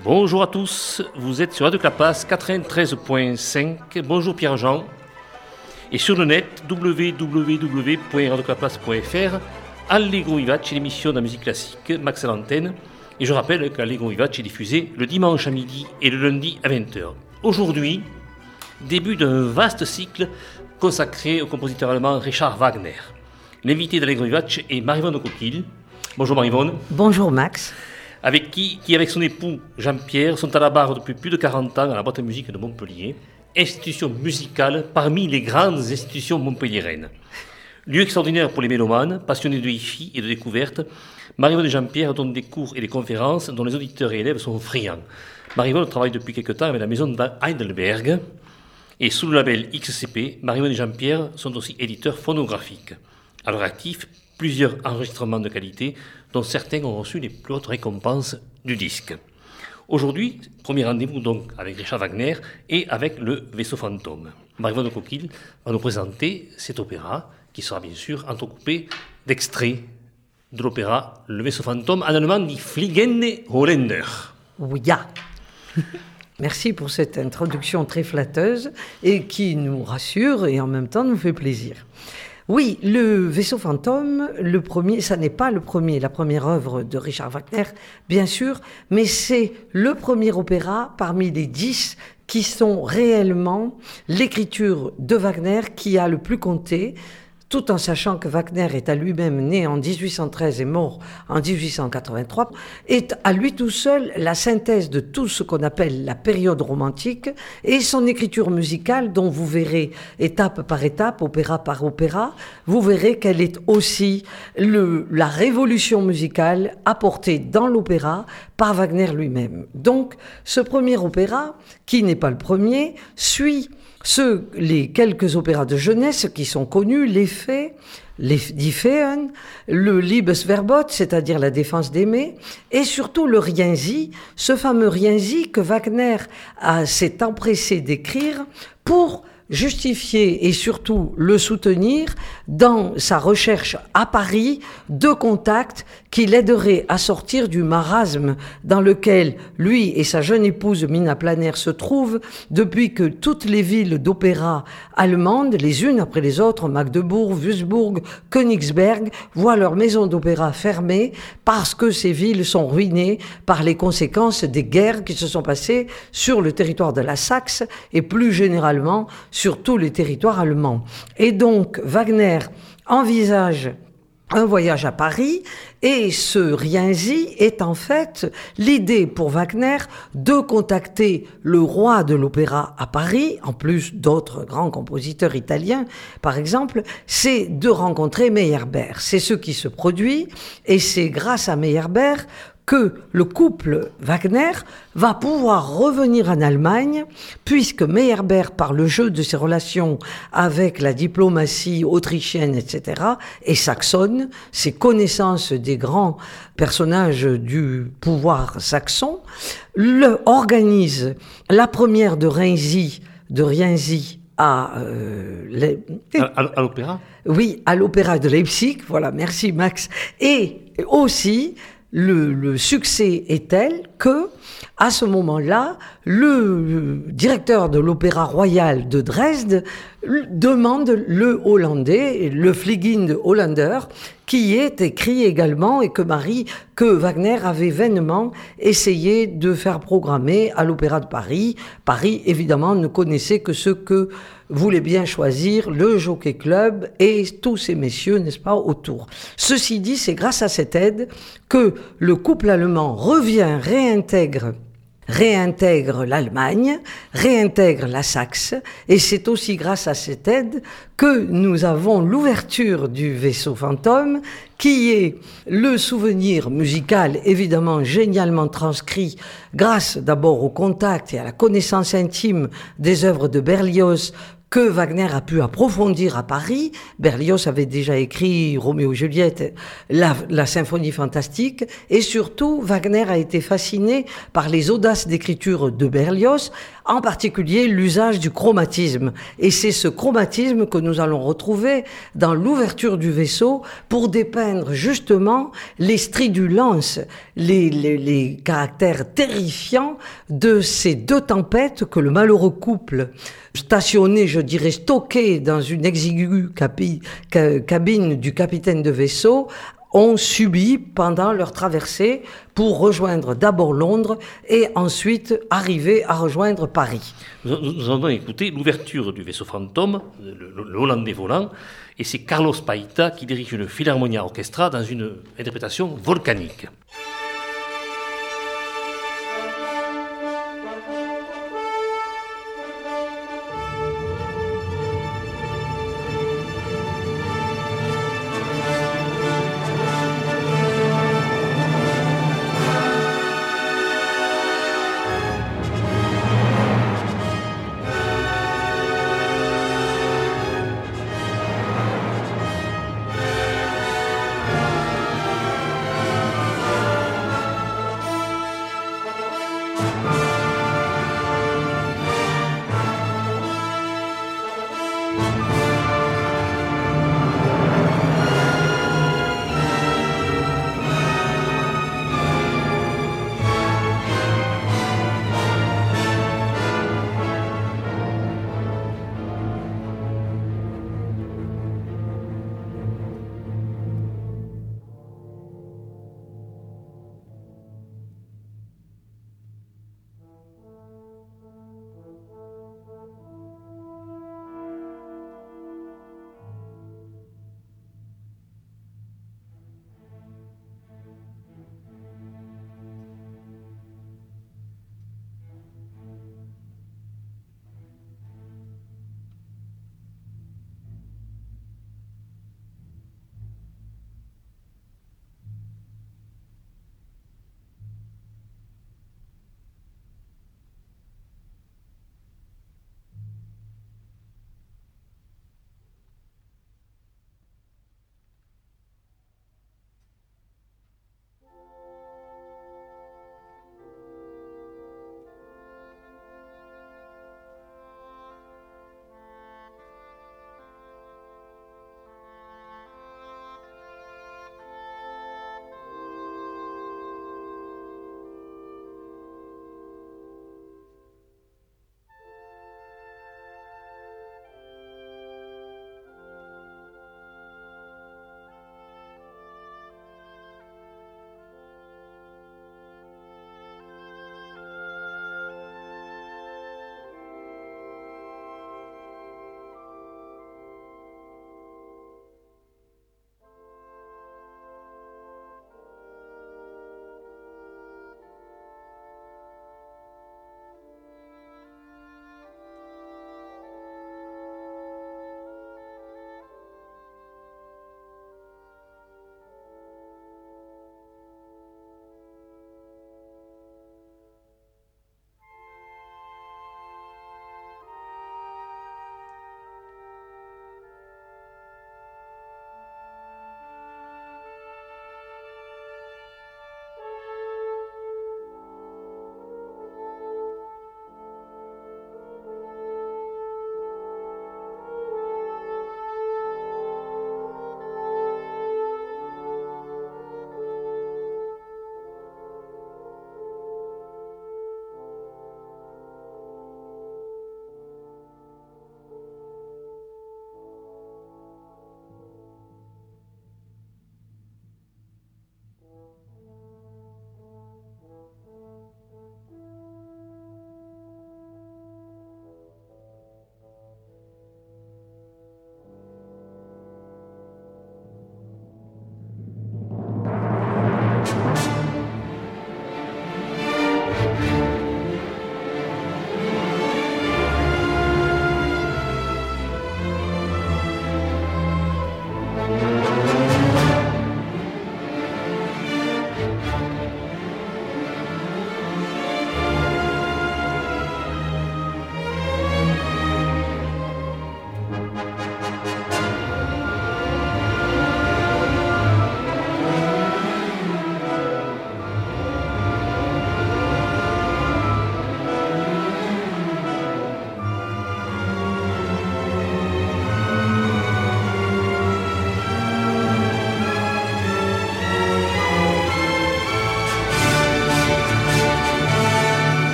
Bonjour à tous, vous êtes sur Radio Clapas 93.5. Bonjour Pierre-Jean. Et sur le net, www.radioclapas.fr, Allegro Vivace, l'émission de la musique classique, Max à l'antenne. Et je rappelle qu'Allegro Vivace est diffusé le dimanche à midi et le lundi à 20h. Aujourd'hui, début d'un vaste cycle consacré au compositeur allemand Richard Wagner. L'invité d'Allegro Vivace est Marie-Yvonne Coquille. Bonjour Marie-Yvonne. Bonjour Max. Qui avec son époux Jean-Pierre sont à la barre depuis plus de 40 ans à la boîte de musique de Montpellier, institution musicale parmi les grandes institutions montpelliéraines. Lieu extraordinaire pour les mélomanes, passionnés de hi-fi et de découverte, Marie-Yvonne et Jean-Pierre donnent des cours et des conférences dont les auditeurs et élèves sont friands. Marie-Yvonne travaille depuis quelque temps avec la maison de Heidelberg et sous le label XCP, Marie-Yvonne et Jean-Pierre sont aussi éditeurs phonographiques. À leur actif, plusieurs enregistrements de qualité dont certains ont reçu les plus hautes récompenses du disque. Aujourd'hui, premier rendez-vous donc avec Richard Wagner et avec le Vaisseau fantôme. Marie-Yvonne Coquille va nous présenter cet opéra qui sera bien sûr entrecoupé d'extraits de l'opéra Le Vaisseau fantôme, en allemand dit Fliegende Holländer. Oui, merci pour cette introduction très flatteuse et qui nous rassure et en même temps nous fait plaisir. Oui, le Vaisseau fantôme, le premier, ça n'est pas la première œuvre de Richard Wagner, bien sûr, mais c'est le premier opéra parmi les 10 qui sont réellement l'écriture de Wagner qui a le plus compté, tout en sachant que Wagner est à lui-même né en 1813 et mort en 1883, est à lui tout seul la synthèse de tout ce qu'on appelle la période romantique et son écriture musicale dont vous verrez étape par étape, opéra par opéra, vous verrez qu'elle est aussi la révolution musicale apportée dans l'opéra par Wagner lui-même. Donc, ce premier opéra, qui n'est pas le premier, suit les quelques opéras de jeunesse qui sont connus, les Fées, les Die Feen, le Liebesverbot, c'est-à-dire la défense d'aimer, et surtout le Rienzi, ce fameux Rienzi que Wagner s'est empressé d'écrire pour justifier et surtout le soutenir dans sa recherche à Paris de contacts qui l'aideraient à sortir du marasme dans lequel lui et sa jeune épouse Mina Planer se trouvent depuis que toutes les villes d'opéra allemandes, les unes après les autres, Magdebourg, Würzburg, Königsberg, voient leurs maisons d'opéra fermées parce que ces villes sont ruinées par les conséquences des guerres qui se sont passées sur le territoire de la Saxe et plus généralement sur tous les territoires allemands. Et donc, Wagner envisage un voyage à Paris et ce Rienzi est en fait l'idée pour Wagner de contacter le roi de l'opéra à Paris, en plus d'autres grands compositeurs italiens, par exemple, c'est de rencontrer Meyerbeer. C'est ce qui se produit et c'est grâce à Meyerbeer que le couple Wagner va pouvoir revenir en Allemagne, puisque Meyerbeer, par le jeu de ses relations avec la diplomatie autrichienne, etc., et saxonne, ses connaissances des grands personnages du pouvoir saxon, organise la première de Rienzi à l'opéra. Oui, à l'opéra de Leipzig, voilà, merci Max, et aussi le succès est tel que, à ce moment-là, le directeur de l'Opéra Royal de Dresde demande le hollandais, le Fliegende Holländer, qui est écrit également et que Wagner avait vainement essayé de faire programmer à l'Opéra de Paris. Paris, évidemment, ne connaissait que ce que voulait bien choisir le Jockey Club et tous ces messieurs, n'est-ce pas, autour. Ceci dit, c'est grâce à cette aide que le couple allemand réintègre l'Allemagne, réintègre la Saxe, et c'est aussi grâce à cette aide que nous avons l'ouverture du Vaisseau fantôme, qui est le souvenir musical évidemment génialement transcrit grâce d'abord au contact et à la connaissance intime des œuvres de Berlioz, que Wagner a pu approfondir à Paris. Berlioz avait déjà écrit Roméo et Juliette, la symphonie fantastique, et surtout Wagner a été fasciné par les audaces d'écriture de Berlioz, en particulier l'usage du chromatisme. Et c'est ce chromatisme que nous allons retrouver dans l'ouverture du vaisseau pour dépeindre justement les stridulences, les caractères terrifiants de ces deux tempêtes que le malheureux couple stationné, je dirais stocké dans une exiguë cabine du capitaine de vaisseau ont subi pendant leur traversée pour rejoindre d'abord Londres et ensuite arriver à rejoindre Paris. Nous allons écouter l'ouverture du vaisseau fantôme, le Hollandais volant, et c'est Carlos Paita qui dirige une Philharmonia Orchestra dans une interprétation volcanique.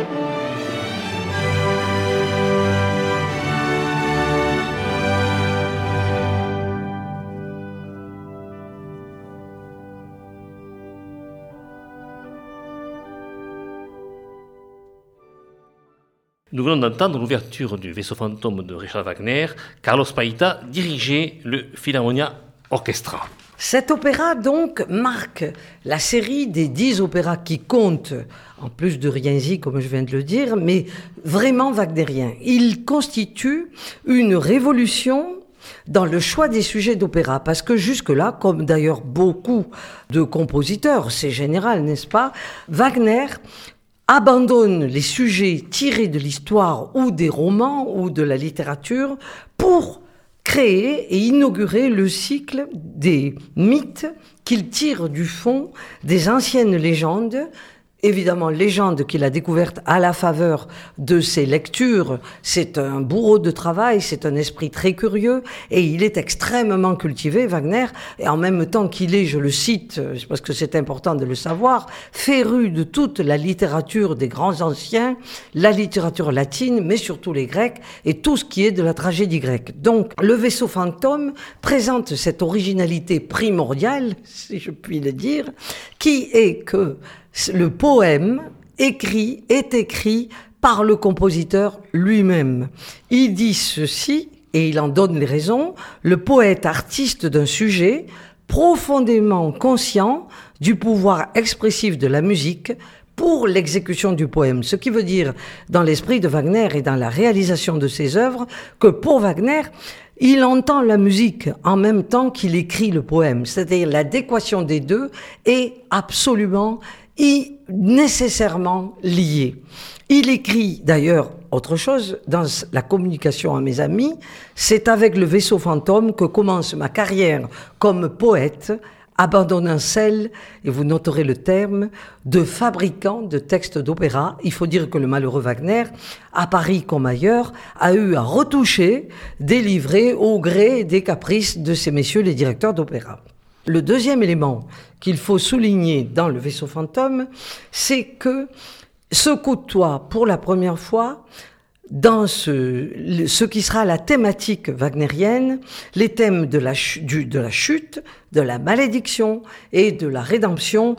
Nous venons d'entendre l'ouverture du Vaisseau fantôme de Richard Wagner. Carlos Paita dirigeait le Philharmonia Orchestra. Cet opéra, donc, marque la série des 10 opéras qui comptent, en plus de Rienzi, comme je viens de le dire, mais vraiment wagnériens. Il constitue une révolution dans le choix des sujets d'opéra, parce que jusque-là, comme d'ailleurs beaucoup de compositeurs, c'est général, n'est-ce pas, Wagner abandonne les sujets tirés de l'histoire ou des romans ou de la littérature pour créer et inaugurer le cycle des mythes qu'il tire du fond des anciennes légendes. Évidemment, légende qu'il a découverte à la faveur de ses lectures. C'est un bourreau de travail, c'est un esprit très curieux et il est extrêmement cultivé, Wagner, et en même temps qu'il est, je le cite, parce que c'est important de le savoir, féru de toute la littérature des grands anciens, la littérature latine, mais surtout les Grecs et tout ce qui est de la tragédie grecque. Donc, le Vaisseau fantôme présente cette originalité primordiale, si je puis le dire, qui est que le poème est écrit par le compositeur lui-même. Il dit ceci, et il en donne les raisons, le poète artiste d'un sujet profondément conscient du pouvoir expressif de la musique pour l'exécution du poème. Ce qui veut dire, dans l'esprit de Wagner et dans la réalisation de ses œuvres, que pour Wagner, il entend la musique en même temps qu'il écrit le poème. C'est-à-dire l'adéquation des deux est absolument nécessairement lié. Il écrit d'ailleurs autre chose dans la communication à mes amis. C'est avec le Vaisseau fantôme que commence ma carrière comme poète, abandonnant celle, et vous noterez le terme, de fabricant de textes d'opéra. Il faut dire que le malheureux Wagner, à Paris comme ailleurs, a eu à retoucher des livrets au gré des caprices de ces messieurs les directeurs d'opéra. Le deuxième élément qu'il faut souligner dans le Vaisseau fantôme, c'est que se côtoient pour la première fois dans ce qui sera la thématique wagnérienne, les thèmes de la chute, de la malédiction et de la rédemption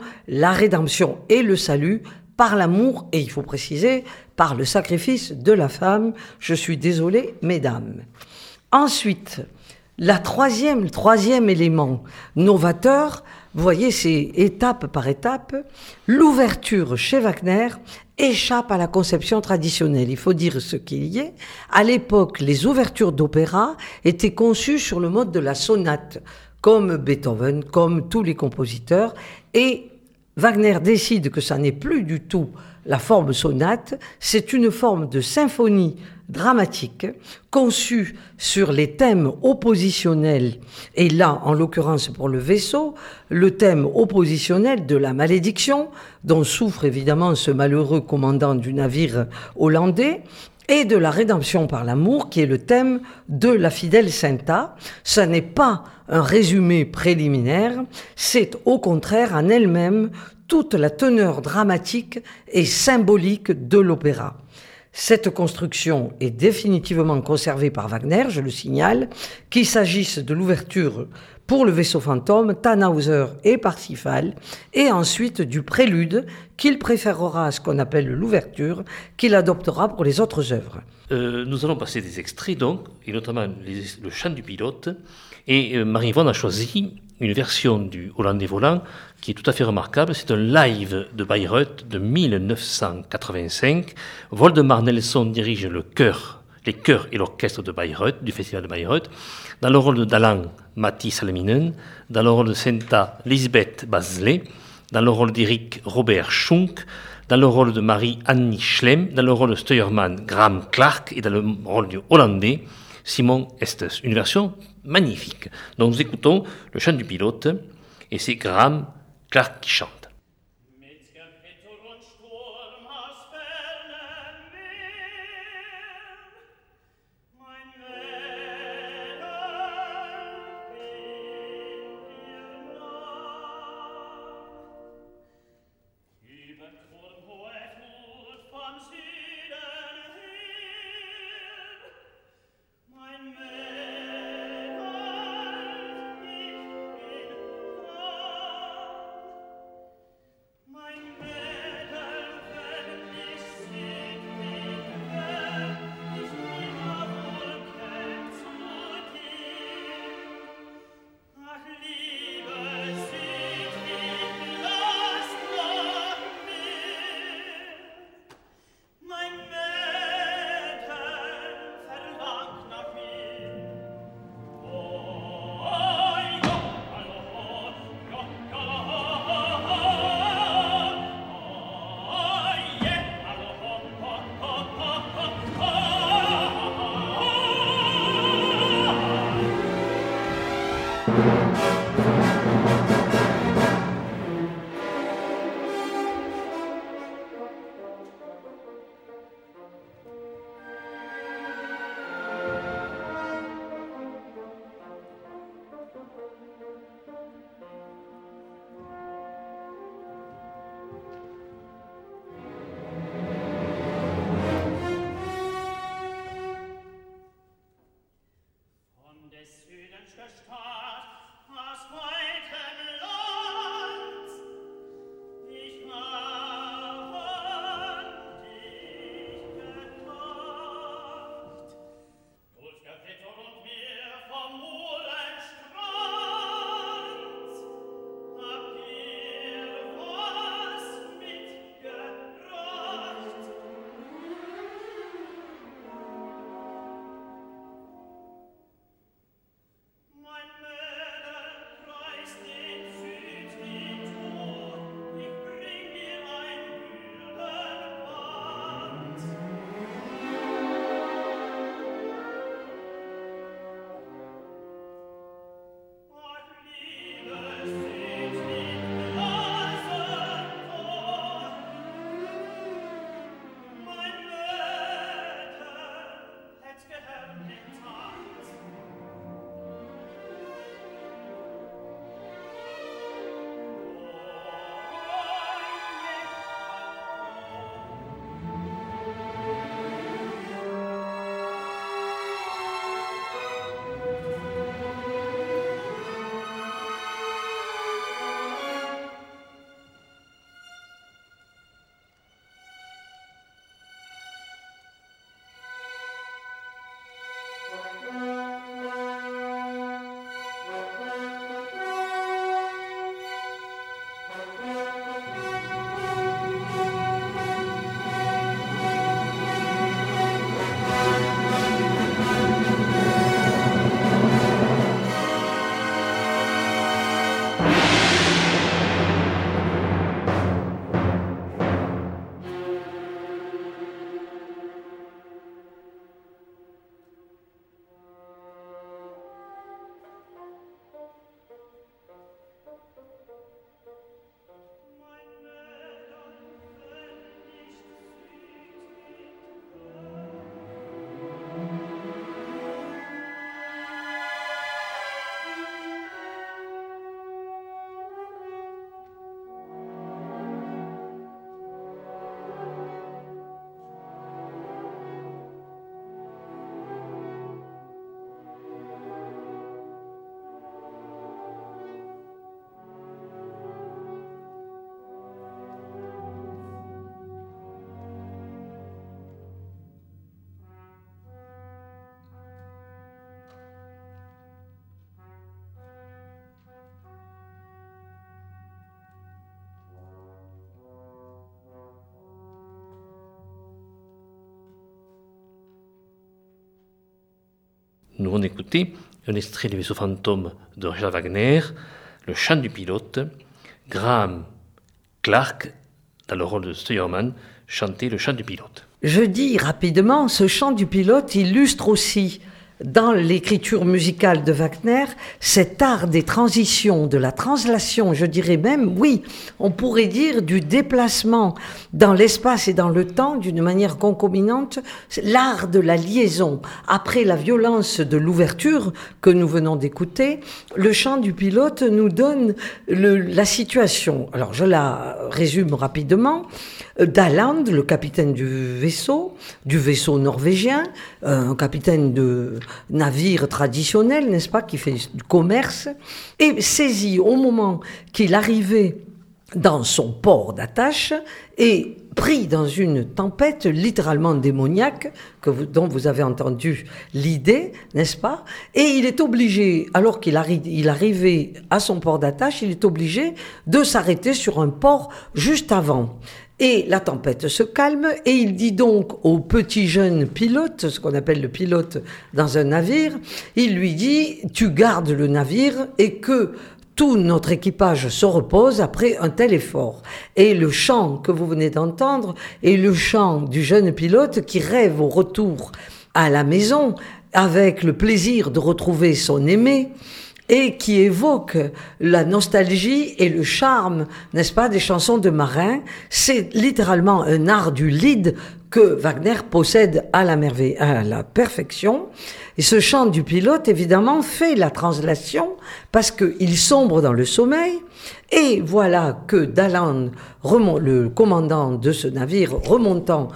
et le salut par l'amour, et il faut préciser, par le sacrifice de la femme. Je suis désolé, mesdames. Ensuite, le troisième élément novateur, vous voyez, c'est étape par étape, l'ouverture chez Wagner échappe à la conception traditionnelle. Il faut dire ce qu'il y est. À l'époque, les ouvertures d'opéra étaient conçues sur le mode de la sonate, comme Beethoven, comme tous les compositeurs, et Wagner décide que ça n'est plus du tout la forme sonate, c'est une forme de symphonie dramatique conçue sur les thèmes oppositionnels, et là, en l'occurrence pour le vaisseau, le thème oppositionnel de la malédiction, dont souffre évidemment ce malheureux commandant du navire hollandais, et de la rédemption par l'amour, qui est le thème de la fidèle Senta. Ce n'est pas un résumé préliminaire, c'est au contraire en elle-même toute la teneur dramatique et symbolique de l'opéra. Cette construction est définitivement conservée par Wagner, je le signale, qu'il s'agisse de l'ouverture pour le Vaisseau fantôme, Tannhäuser et Parsifal, et ensuite du prélude qu'il préférera à ce qu'on appelle l'ouverture, qu'il adoptera pour les autres œuvres. Nous allons passer des extraits donc, et notamment le chant du pilote, et Marie-Yvonne a choisi une version du Hollandais volant qui est tout à fait remarquable. C'est un live de Bayreuth de 1985. Woldemar Nelson dirige les chœurs et l'orchestre de Bayreuth, du festival de Bayreuth. Dans le rôle de Dalan, Matti Salminen. Dans le rôle de Senta, Lisbeth Basley. Dans le rôle d'Eric, Robert Schunk. Dans le rôle de Marie-Annie Schlem. Dans le rôle de Steuermann, Graham Clark. Et dans le rôle du Hollandais, Simon Estes. Une version magnifique. Donc nous écoutons le chant du pilote et c'est Graham Clark qui chante. Über Turm hohe Flut vom Süden nous allons écouter un extrait du Vaisseau fantôme de Richard Wagner, le chant du pilote. Graham Clark, dans le rôle de Steuermann, chantait le chant du pilote. Je dis rapidement, ce chant du pilote illustre aussi, dans l'écriture musicale de Wagner, cet art des transitions, de la translation, je dirais même, oui, on pourrait dire du déplacement dans l'espace et dans le temps d'une manière concomitante, l'art de la liaison. Après la violence de l'ouverture que nous venons d'écouter, le chant du pilote nous donne la situation. Alors je la résume rapidement. Daland, le capitaine du vaisseau norvégien, un capitaine de navire traditionnel, n'est-ce pas, qui fait du commerce, est saisi au moment qu'il arrivait dans son port d'attache et pris dans une tempête littéralement démoniaque, dont vous avez entendu l'idée, n'est-ce pas? Et il est obligé, alors qu'il arrivait à son port d'attache, il est obligé de s'arrêter sur un port juste avant. Et la tempête se calme et il dit donc au petit jeune pilote, ce qu'on appelle le pilote dans un navire, il lui dit « tu gardes le navire et que tout notre équipage se repose après un tel effort ». Et le chant que vous venez d'entendre est le chant du jeune pilote qui rêve au retour à la maison avec le plaisir de retrouver son aimé, et qui évoque la nostalgie et le charme, n'est-ce pas, des chansons de marins. C'est littéralement un art du lied que Wagner possède à la perfection. Et ce chant du pilote, évidemment, fait la translation parce qu'il sombre dans le sommeil. Et voilà que Daland, le commandant de ce navire, remontant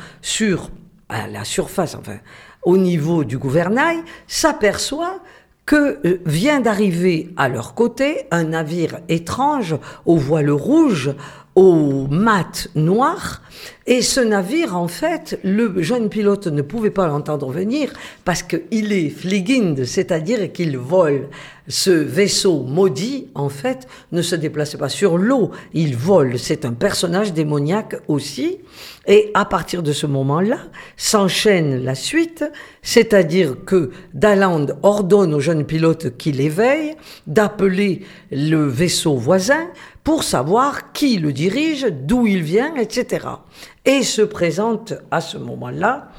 à la surface, enfin, au niveau du gouvernail, s'aperçoit que vient d'arriver à leur côté un navire étrange aux voiles rouges, aux mâts noirs. Et ce navire, en fait, le jeune pilote ne pouvait pas l'entendre venir parce qu'il est fliegend, c'est-à-dire qu'il vole. Ce vaisseau maudit, en fait, ne se déplace pas sur l'eau, il vole. C'est un personnage démoniaque aussi. Et à partir de ce moment-là, s'enchaîne la suite, c'est-à-dire que Daland ordonne au jeune pilote qu'il éveille d'appeler le vaisseau voisin pour savoir qui le dirige, d'où il vient, etc. Et se présente à ce moment-là,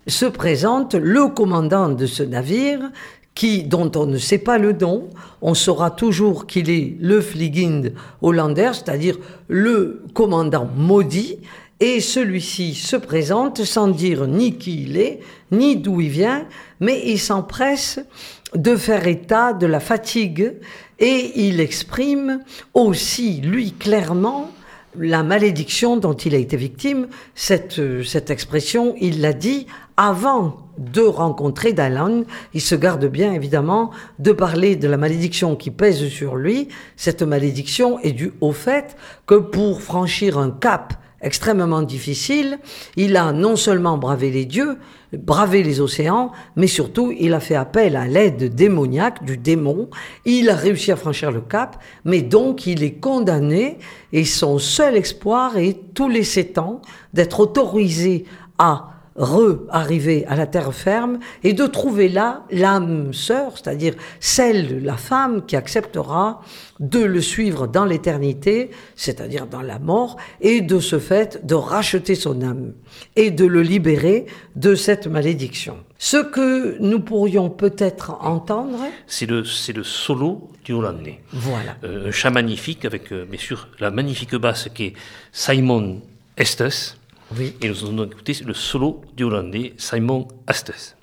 le commandant de ce navire, dont on ne sait pas le nom. On saura toujours qu'il est le fliegend Hollander, c'est-à-dire le commandant maudit, et celui-ci se présente sans dire ni qui il est, ni d'où il vient, mais il s'empresse de faire état de la fatigue, et il exprime aussi, lui, clairement, la malédiction dont il a été victime. Cette expression, il l'a dit avant de rencontrer Daland. Il se garde bien, évidemment, de parler de la malédiction qui pèse sur lui. Cette malédiction est due au fait que pour franchir un cap extrêmement difficile, il a non seulement bravé les dieux, bravé les océans, mais surtout il a fait appel à l'aide démoniaque du démon. Il a réussi à franchir le cap, mais donc il est condamné, et son seul espoir est tous les 7 ans d'être autorisé à arriver à la terre ferme et de trouver là l'âme sœur, c'est-à-dire la femme qui acceptera de le suivre dans l'éternité, c'est-à-dire dans la mort, et de ce fait de racheter son âme et de le libérer de cette malédiction. Ce que nous pourrions peut-être entendre, c'est le solo du Hollandais. Voilà. Un chant magnifique avec, bien sûr, la magnifique basse qui est Simon Estes. Oui. Et nous allons écouter le solo du Hollandais Simon Estes.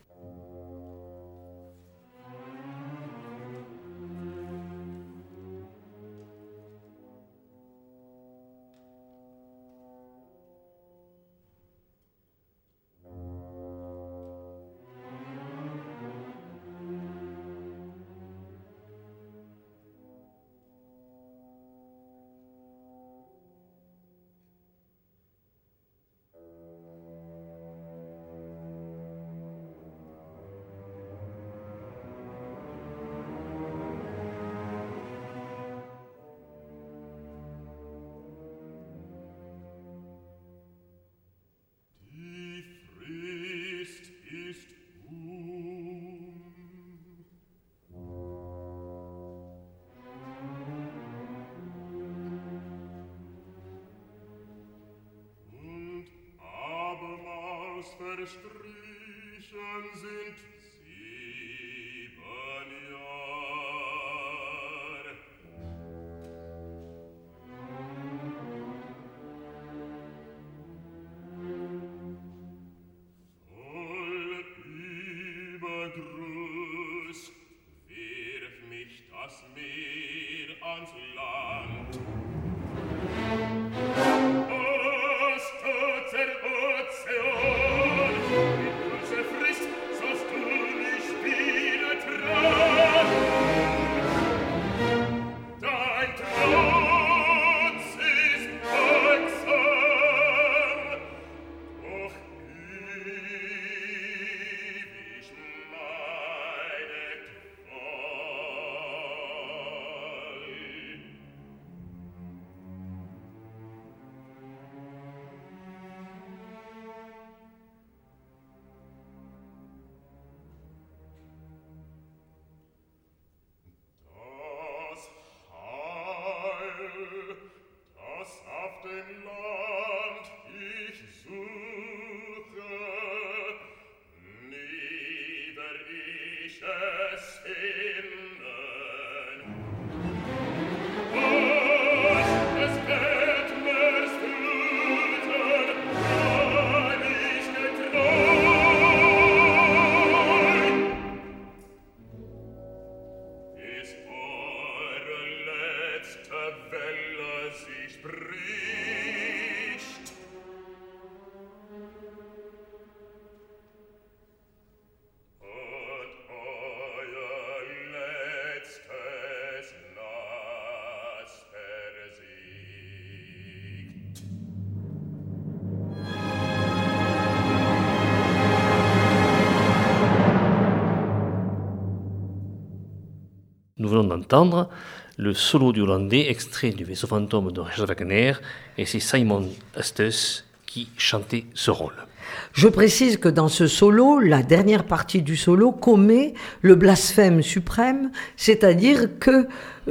Nous venons d'entendre le solo du Hollandais, extrait du Vaisseau fantôme de Richard Wagner, et c'est Simon Eustace qui chantait ce rôle. Je précise que dans ce solo, la dernière partie du solo commet le blasphème suprême, c'est-à-dire que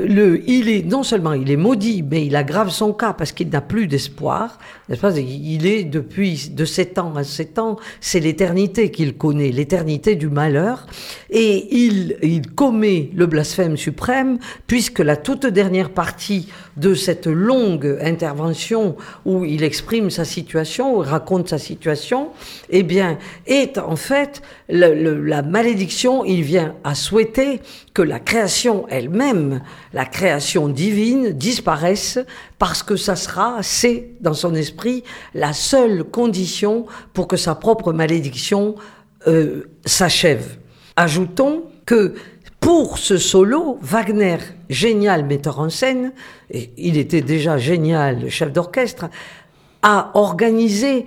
non seulement il est maudit, mais il aggrave son cas parce qu'il n'a plus d'espoir, n'est-ce pas ? Il est de 7 ans à 7 ans, c'est l'éternité qu'il connaît, l'éternité du malheur, et il commet le blasphème suprême puisque la toute dernière partie de cette longue intervention où il exprime sa situation, où il raconte sa situation, eh bien, est en fait la malédiction. Il vient à souhaiter que la création elle-même, la création divine, disparaisse parce que c'est dans son esprit la seule condition pour que sa propre malédiction s'achève. Ajoutons que pour ce solo, Wagner, génial metteur en scène, et il était déjà génial chef d'orchestre, a organisé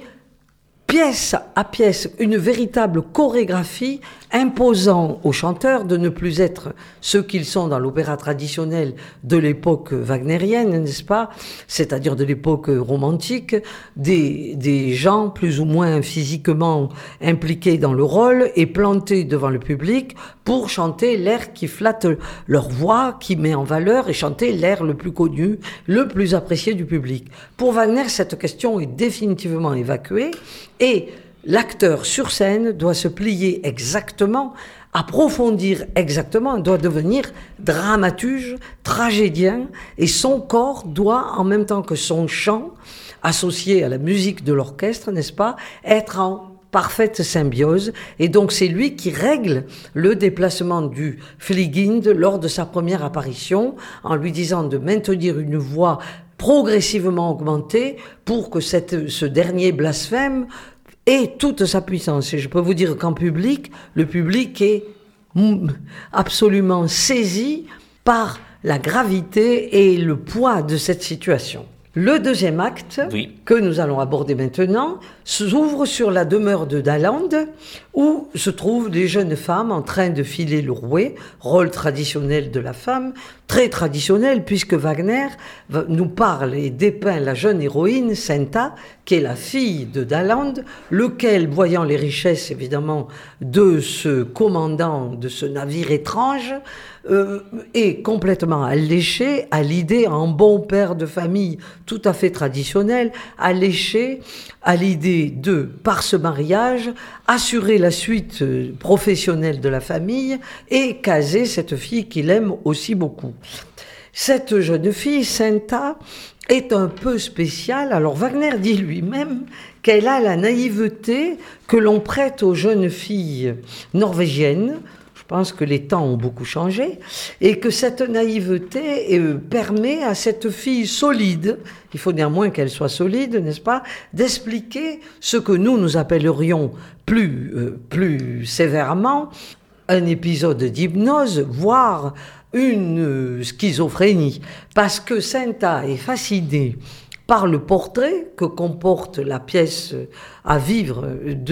pièce à pièce une véritable chorégraphie imposant aux chanteurs de ne plus être ceux qu'ils sont dans l'opéra traditionnel de l'époque wagnérienne, n'est-ce pas ? C'est-à-dire de l'époque romantique, des gens plus ou moins physiquement impliqués dans le rôle et plantés devant le public pour chanter l'air qui flatte leur voix, qui met en valeur, et chanter l'air le plus connu, le plus apprécié du public. Pour Wagner, cette question est définitivement évacuée et l'acteur sur scène doit se plier exactement, approfondir exactement, doit devenir dramaturge, tragédien, et son corps doit, en même temps que son chant, associé à la musique de l'orchestre, n'est-ce pas, être en parfaite symbiose. Et donc c'est lui qui règle le déplacement du Fliegend lors de sa première apparition, en lui disant de maintenir une voix progressivement augmentée pour que ce dernier blasphème et toute sa puissance. Et je peux vous dire qu'en public, le public est absolument saisi par la gravité et le poids de cette situation. Le deuxième acte, que nous allons aborder maintenant, s'ouvre sur la demeure de Daland, où se trouvent des jeunes femmes en train de filer le rouet, rôle traditionnel de la femme, très traditionnel puisque Wagner nous parle et dépeint la jeune héroïne, Senta, qui est la fille de Daland, lequel, voyant les richesses évidemment de ce commandant de ce navire étrange, est complètement alléché à l'idée, un bon père de famille tout à fait traditionnel, alléché à l'idée de, par ce mariage, assurer la suite professionnelle de la famille et caser cette fille qu'il aime aussi beaucoup. Cette jeune fille, Senta, est un peu spéciale. Alors Wagner dit lui-même qu'elle a la naïveté que l'on prête aux jeunes filles norvégiennes. Je pense que les temps ont beaucoup changé et que cette naïveté permet à cette fille solide, il faut néanmoins qu'elle soit solide, n'est-ce pas, d'expliquer ce que nous appellerions plus sévèrement un épisode d'hypnose, voire une schizophrénie, parce que Senta est fascinée par le portrait que comporte la pièce à vivre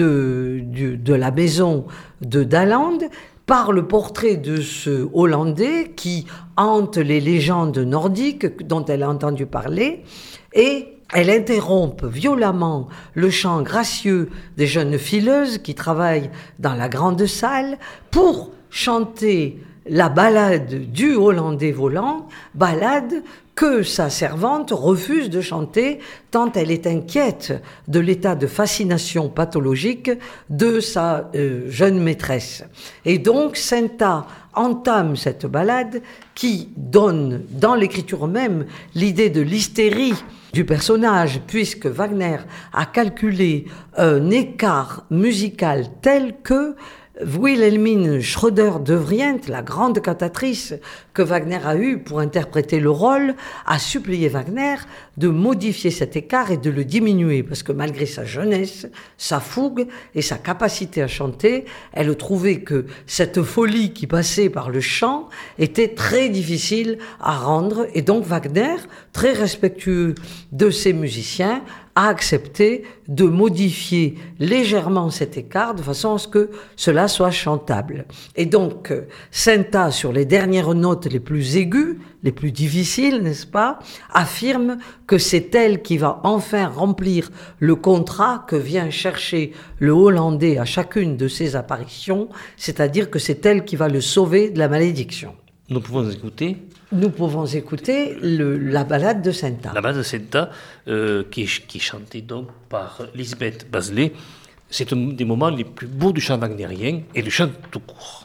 de la maison de Daland, par le portrait de ce Hollandais qui hante les légendes nordiques dont elle a entendu parler, et elle interrompt violemment le chant gracieux des jeunes fileuses qui travaillent dans la grande salle pour chanter la ballade du Hollandais volant, ballade que sa servante refuse de chanter tant elle est inquiète de l'état de fascination pathologique de sa jeune maîtresse. Et donc Senta entame cette ballade qui donne dans l'écriture même l'idée de l'hystérie du personnage, puisque Wagner a calculé un écart musical tel que Wilhelmine Schröder de Vries, la grande cantatrice que Wagner a eue pour interpréter le rôle, a supplié Wagner de modifier cet écart et de le diminuer, parce que malgré sa jeunesse, sa fougue et sa capacité à chanter, elle trouvait que cette folie qui passait par le chant était très difficile à rendre, et donc Wagner, très respectueux de ses musiciens, a accepté de modifier légèrement cet écart de façon à ce que cela soit chantable. Et donc, Senta, sur les dernières notes les plus aiguës, les plus difficiles, n'est-ce pas, affirme que c'est elle qui va enfin remplir le contrat que vient chercher le Hollandais à chacune de ses apparitions, c'est-à-dire que c'est elle qui va le sauver de la malédiction. Nous pouvons écouter la ballade de Senta. La ballade de Senta, qui est chantée donc par Lisbeth Baselet. C'est un des moments les plus beaux du chant wagnérien et du chant tout court.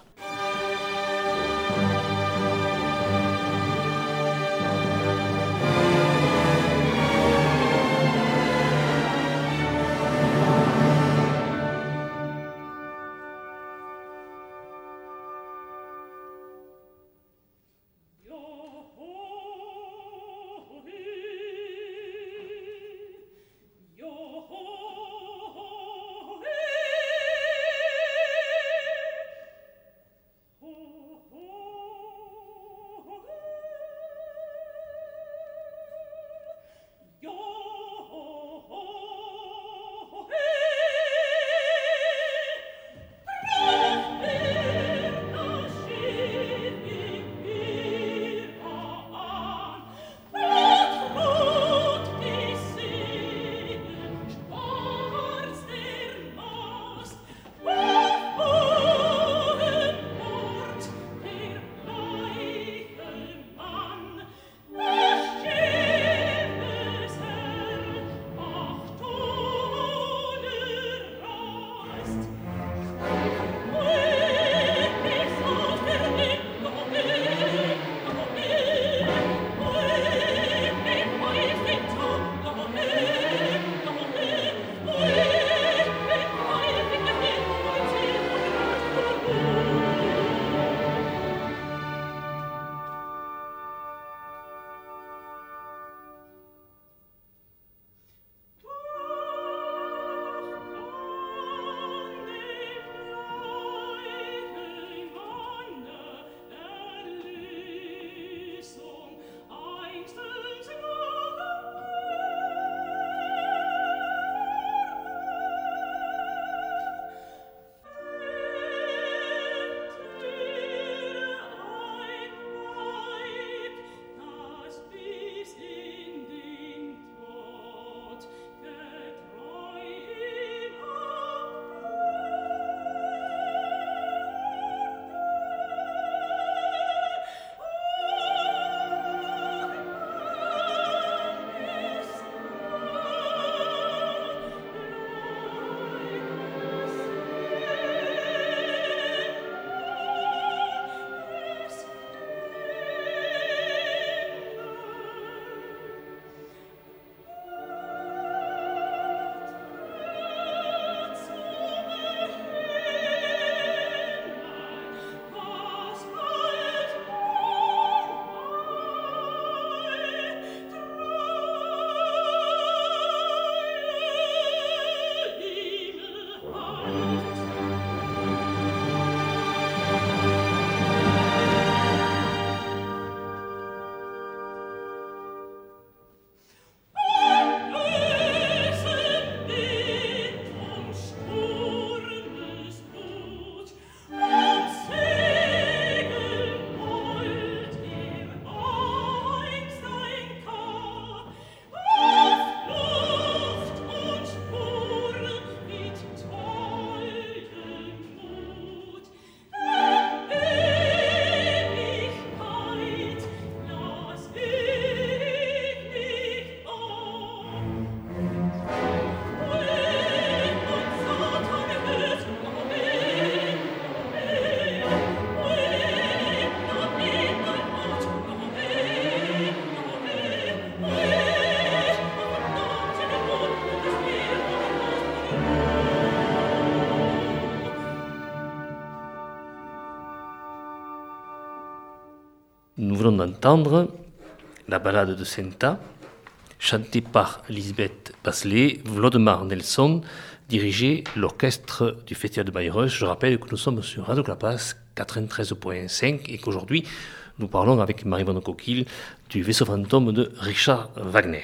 Nous venons d'entendre la ballade de Senta, chantée par Lisbeth Bachelet, Wlodemar Nelson, dirigeait l'orchestre du Festival de Bayreuth. Je rappelle que nous sommes sur Radio Clapas 93.5 et qu'aujourd'hui, nous parlons avec Marie-Vonne Coquille du Vaisseau fantôme de Richard Wagner.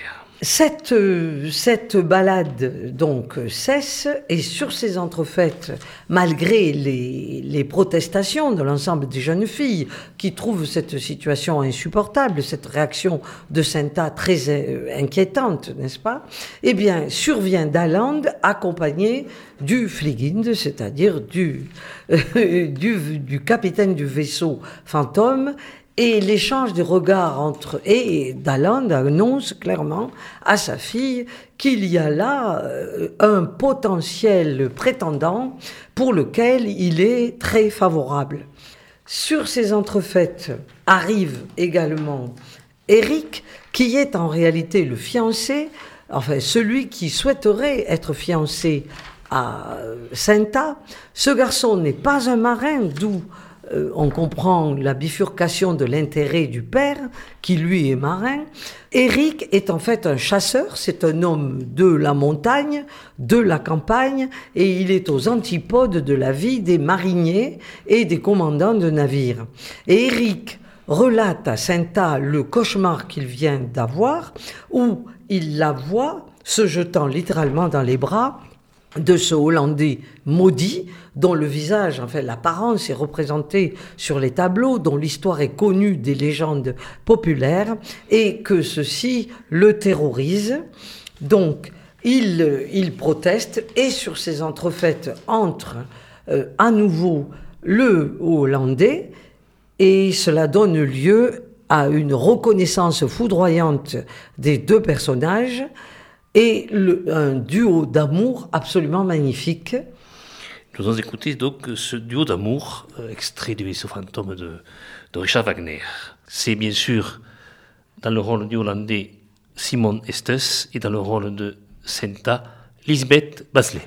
Cette balade donc cesse et sur ces entrefaites, malgré les protestations de l'ensemble des jeunes filles qui trouvent cette situation insupportable, cette réaction de Senta très inquiétante, n'est-ce pas? Eh bien, survient Daland accompagné du Fliegende, c'est-à-dire du capitaine du vaisseau fantôme. Et l'échange de regards entre... Et Daland annonce clairement à sa fille qu'il y a là un potentiel prétendant pour lequel il est très favorable. Sur ces entrefaites arrive également Eric, qui est en réalité le fiancé, enfin celui qui souhaiterait être fiancé à Senta. Ce garçon n'est pas un marin, d'où... on comprend la bifurcation de l'intérêt du père, qui lui est marin. Eric est en fait un chasseur, c'est un homme de la montagne, de la campagne, et il est aux antipodes de la vie des mariniers et des commandants de navires. Et Eric relate à Senta le cauchemar qu'il vient d'avoir, où il la voit se jetant littéralement dans les bras de ce Hollandais maudit, dont le visage, enfin l'apparence est représentée sur les tableaux, dont l'histoire est connue des légendes populaires, et que ceci le terrorise. Donc, il proteste, et sur ces entrefaites entre à nouveau le Hollandais, et cela donne lieu à une reconnaissance foudroyante des deux personnages, et un duo d'amour absolument magnifique. Nous allons écouter donc ce duo d'amour, extrait du Vaisseau fantôme de Richard Wagner. C'est bien sûr dans le rôle du Hollandais Simon Estes et dans le rôle de Senta, Lisbeth Bachelet.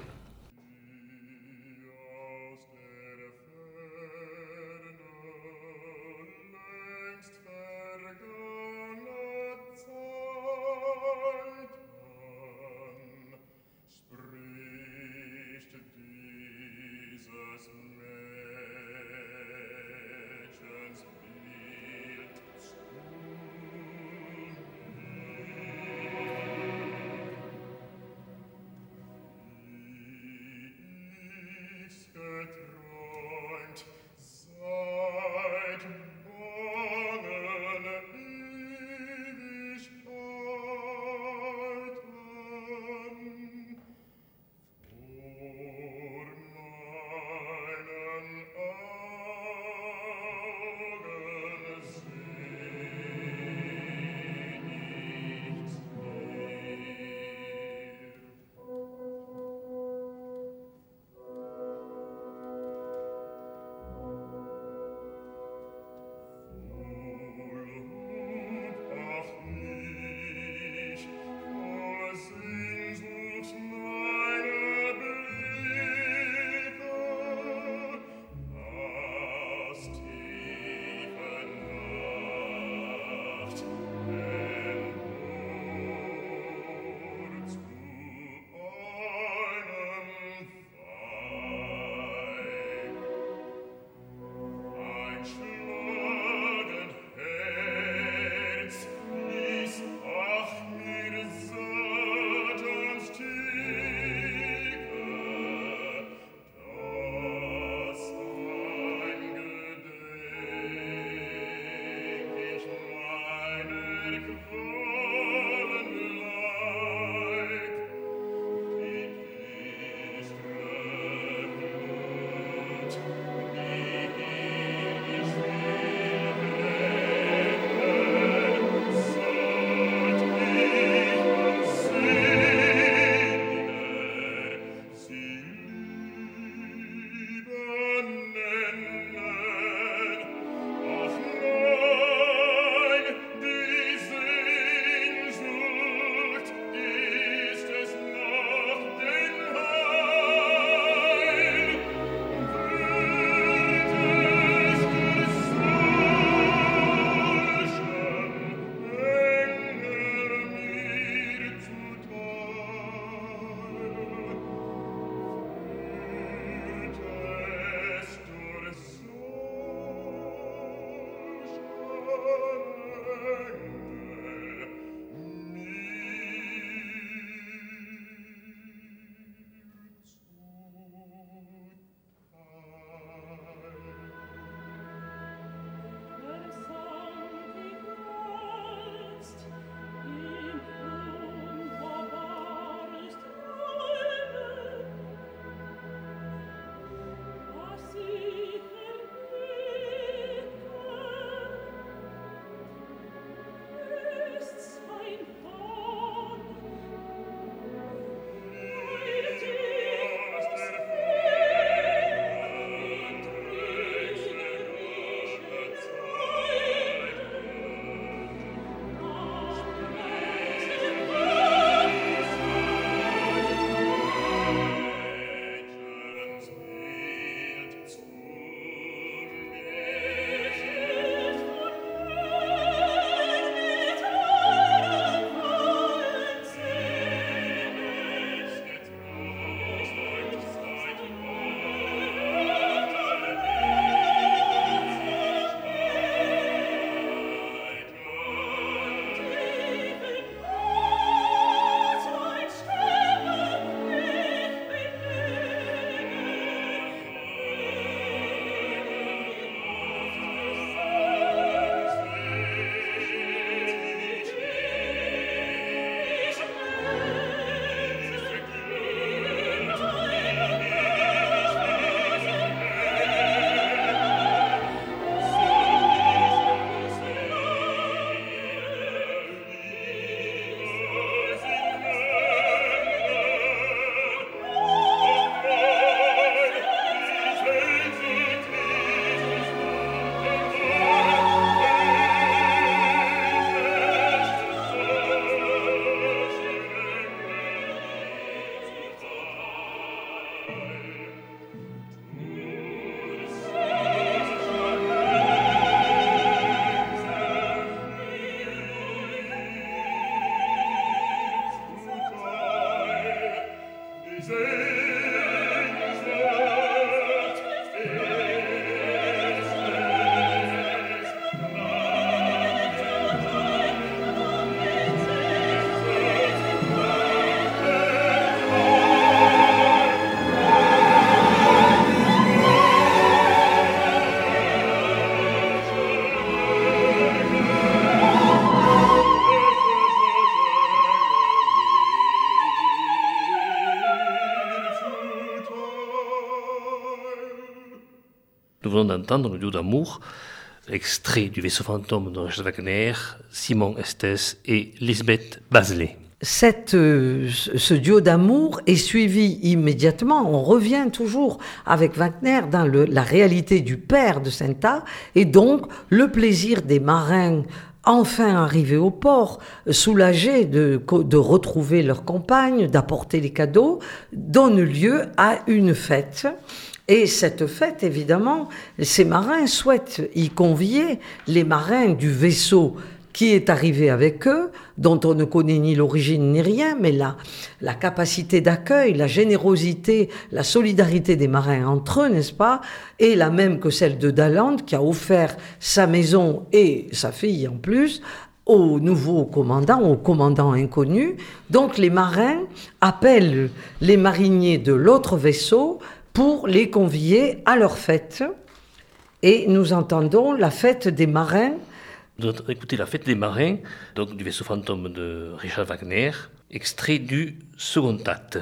Nous venons d'entendre le duo d'amour, extrait du Vaisseau fantôme de Richard Wagner, Simon Estes et Lisbeth Baselet. Ce duo d'amour est suivi immédiatement, on revient toujours avec Wagner dans la réalité du père de Senta, et donc le plaisir des marins enfin arrivés au port, soulagés de retrouver leur compagne, d'apporter les cadeaux, donne lieu à une fête. Et cette fête, évidemment, ces marins souhaitent y convier les marins du vaisseau qui est arrivé avec eux, dont on ne connaît ni l'origine ni rien, mais la capacité d'accueil, la générosité, la solidarité des marins entre eux, n'est-ce pas, est la même que celle de Daland, qui a offert sa maison et sa fille en plus au nouveau commandant, au commandant inconnu. Donc les marins appellent les mariniers de l'autre vaisseau pour les convier à leur fête. Et nous entendons la fête des marins. Nous allons écouter la fête des marins, donc du Vaisseau fantôme de Richard Wagner, extrait du second acte.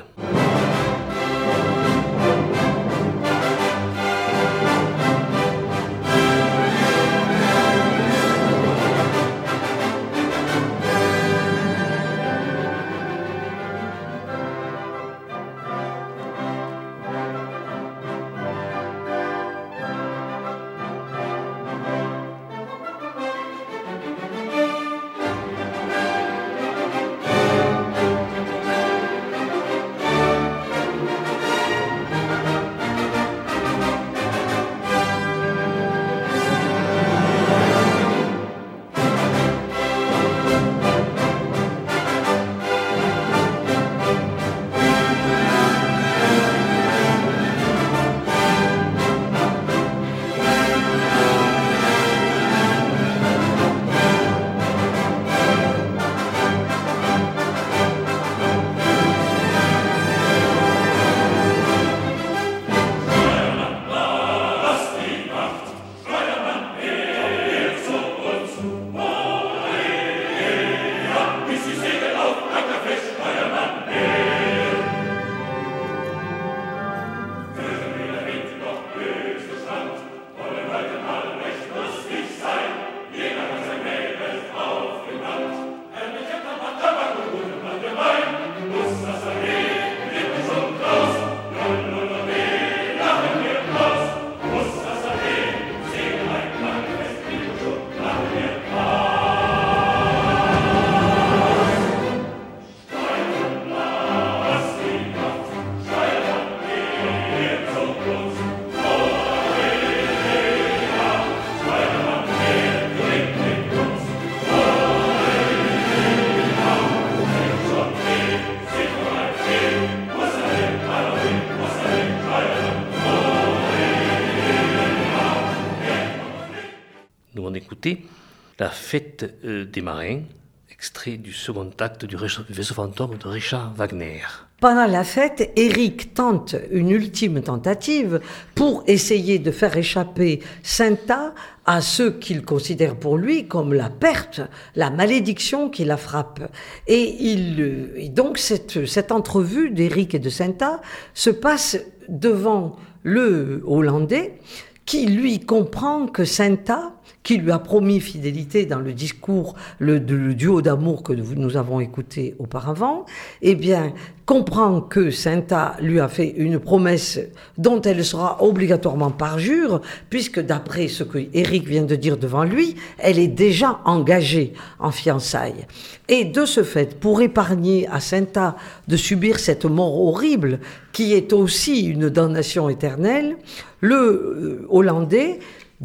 Nous allons écouter la fête des marins, extrait du second acte du Vaisseau fantôme de Richard Wagner. Pendant la fête, Éric tente une ultime tentative pour essayer de faire échapper Senta à ce qu'il considère pour lui comme la perte, la malédiction qui la frappe. Et donc cette entrevue d'Éric et de Senta se passe devant le Hollandais qui lui comprend que Senta, qui lui a promis fidélité dans le discours, le duo d'amour que nous avons écouté auparavant, eh bien, comprend que Senta lui a fait une promesse dont elle sera obligatoirement parjure, puisque d'après ce que Éric vient de dire devant lui, elle est déjà engagée en fiançailles. Et de ce fait, pour épargner à Senta de subir cette mort horrible, qui est aussi une damnation éternelle, le Hollandais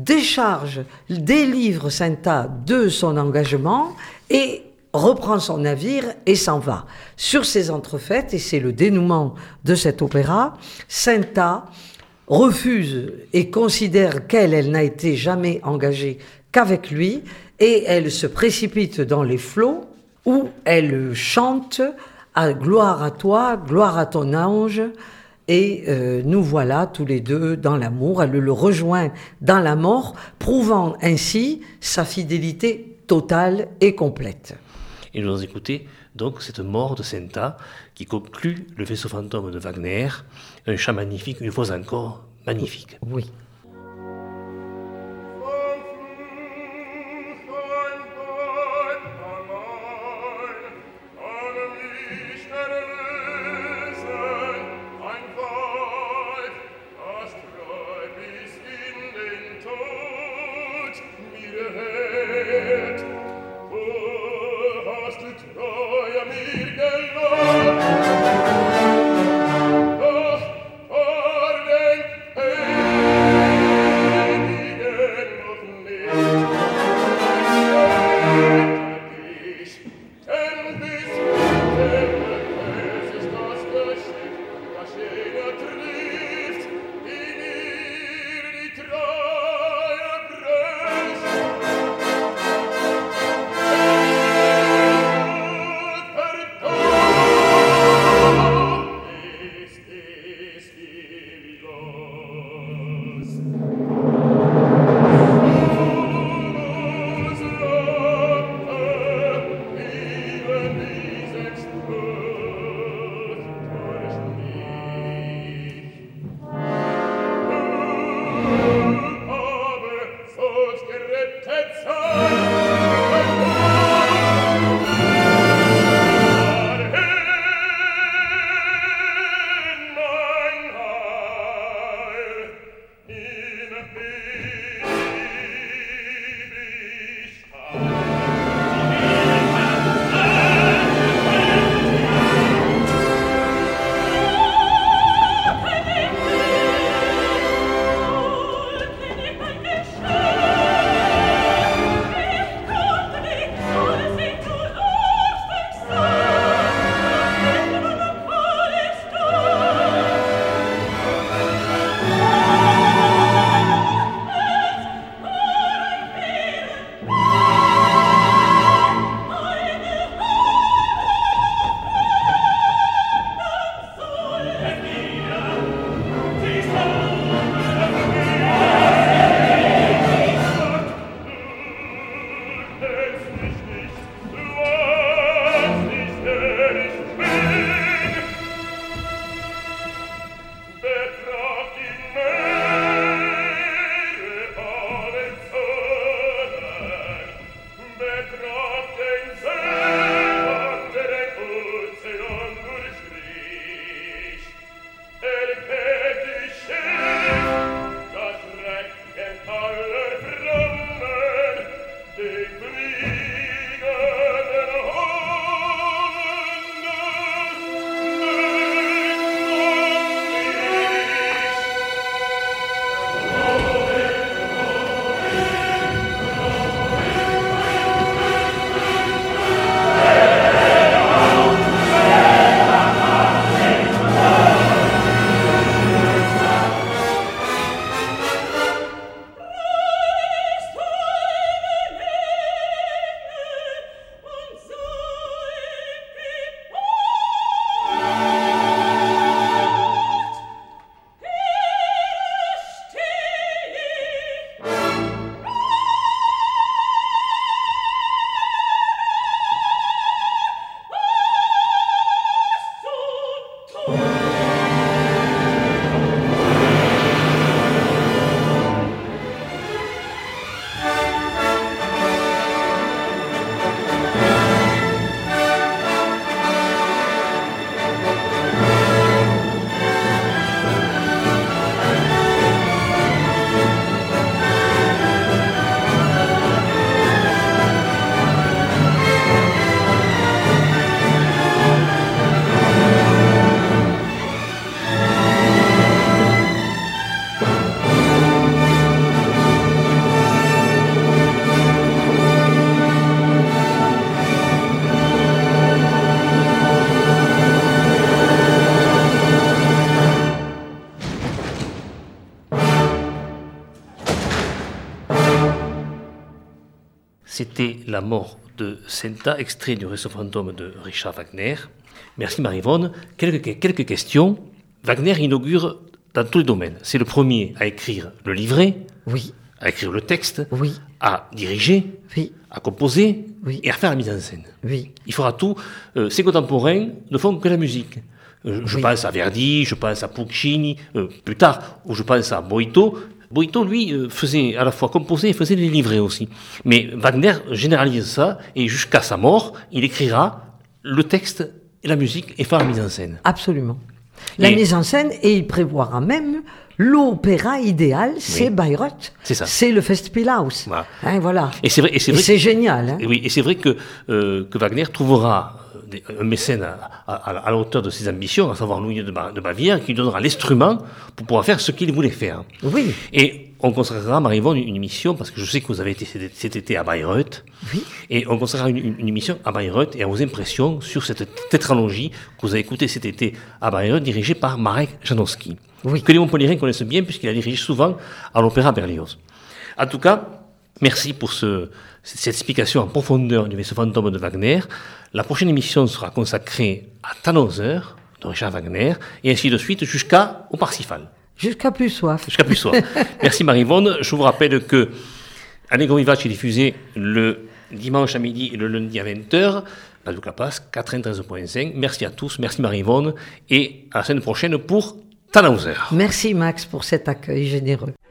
délivre Senta de son engagement et reprend son navire et s'en va. Sur ces entrefaites, et c'est le dénouement de cet opéra, Senta refuse et considère qu'elle n'a été jamais engagée qu'avec lui, et elle se précipite dans les flots où elle chante à gloire à toi, gloire à ton ange. Et nous voilà tous les deux dans l'amour. Elle le rejoint dans la mort, prouvant ainsi sa fidélité totale et complète. Et nous allons écouter donc cette mort de Senta qui conclut le Vaisseau fantôme de Wagner, un chant magnifique, une fois encore magnifique. Oui. c'était La mort de Senta, extrait du Vaisseau fantôme de Richard Wagner. Merci Marie-Yvonne. Quelques questions. Wagner inaugure dans tous les domaines. C'est le premier à écrire le livret, Oui, à écrire le texte, oui, à diriger, oui, à composer Oui. et à faire la mise en scène. oui. Il fera tout. Ses contemporains ne font que la musique. Je Oui. pense à Verdi, je pense à Puccini, plus tard, ou je pense à Boito. Boito, lui, faisait à la fois composer et faisait les livrets aussi. Mais Wagner généralise ça, et jusqu'à sa mort, il écrira le texte et la musique et fera la mise en scène. Absolument. La Et- mise en scène, et il prévoira même l'opéra idéal, c'est Bayreuth. C'est ça. C'est le Festspielhaus. Voilà. Hein, voilà. Et c'est vrai, Et c'est génial. Hein. Et oui, et c'est vrai que Wagner trouvera un mécène à la hauteur de ses ambitions, à savoir Louis de Bavière, qui lui donnera l'instrument pour pouvoir faire ce qu'il voulait faire. Oui, Et on consacrera, Marie-Yvonne, une émission, parce que je sais que vous avez été cet été à Bayreuth, oui. et on consacrera une émission à Bayreuth et à vos impressions sur cette tétralogie que vous avez écoutée cet été à Bayreuth, dirigée par Marek Janowski, Oui. que les Montpelliérains connaissent bien, puisqu'il a dirigé souvent à l'Opéra Berlioz. En tout cas, merci pour cette explication en profondeur du Vaisseau fantôme de Wagner. La prochaine émission sera consacrée à Tannhäuser, de Richard Wagner, et ainsi de suite jusqu'au Parsifal. Jusqu'à plus soif. Jusqu'à plus soir. Merci Marie-Yvonne. Je vous rappelle que Allegro Vivace est diffusé le dimanche à midi et le lundi à 20h. Radio Clapas 93.5. Merci à tous. Merci Marie-Yvonne. Et à la semaine prochaine pour Tannhäuser. Merci Max pour cet accueil généreux.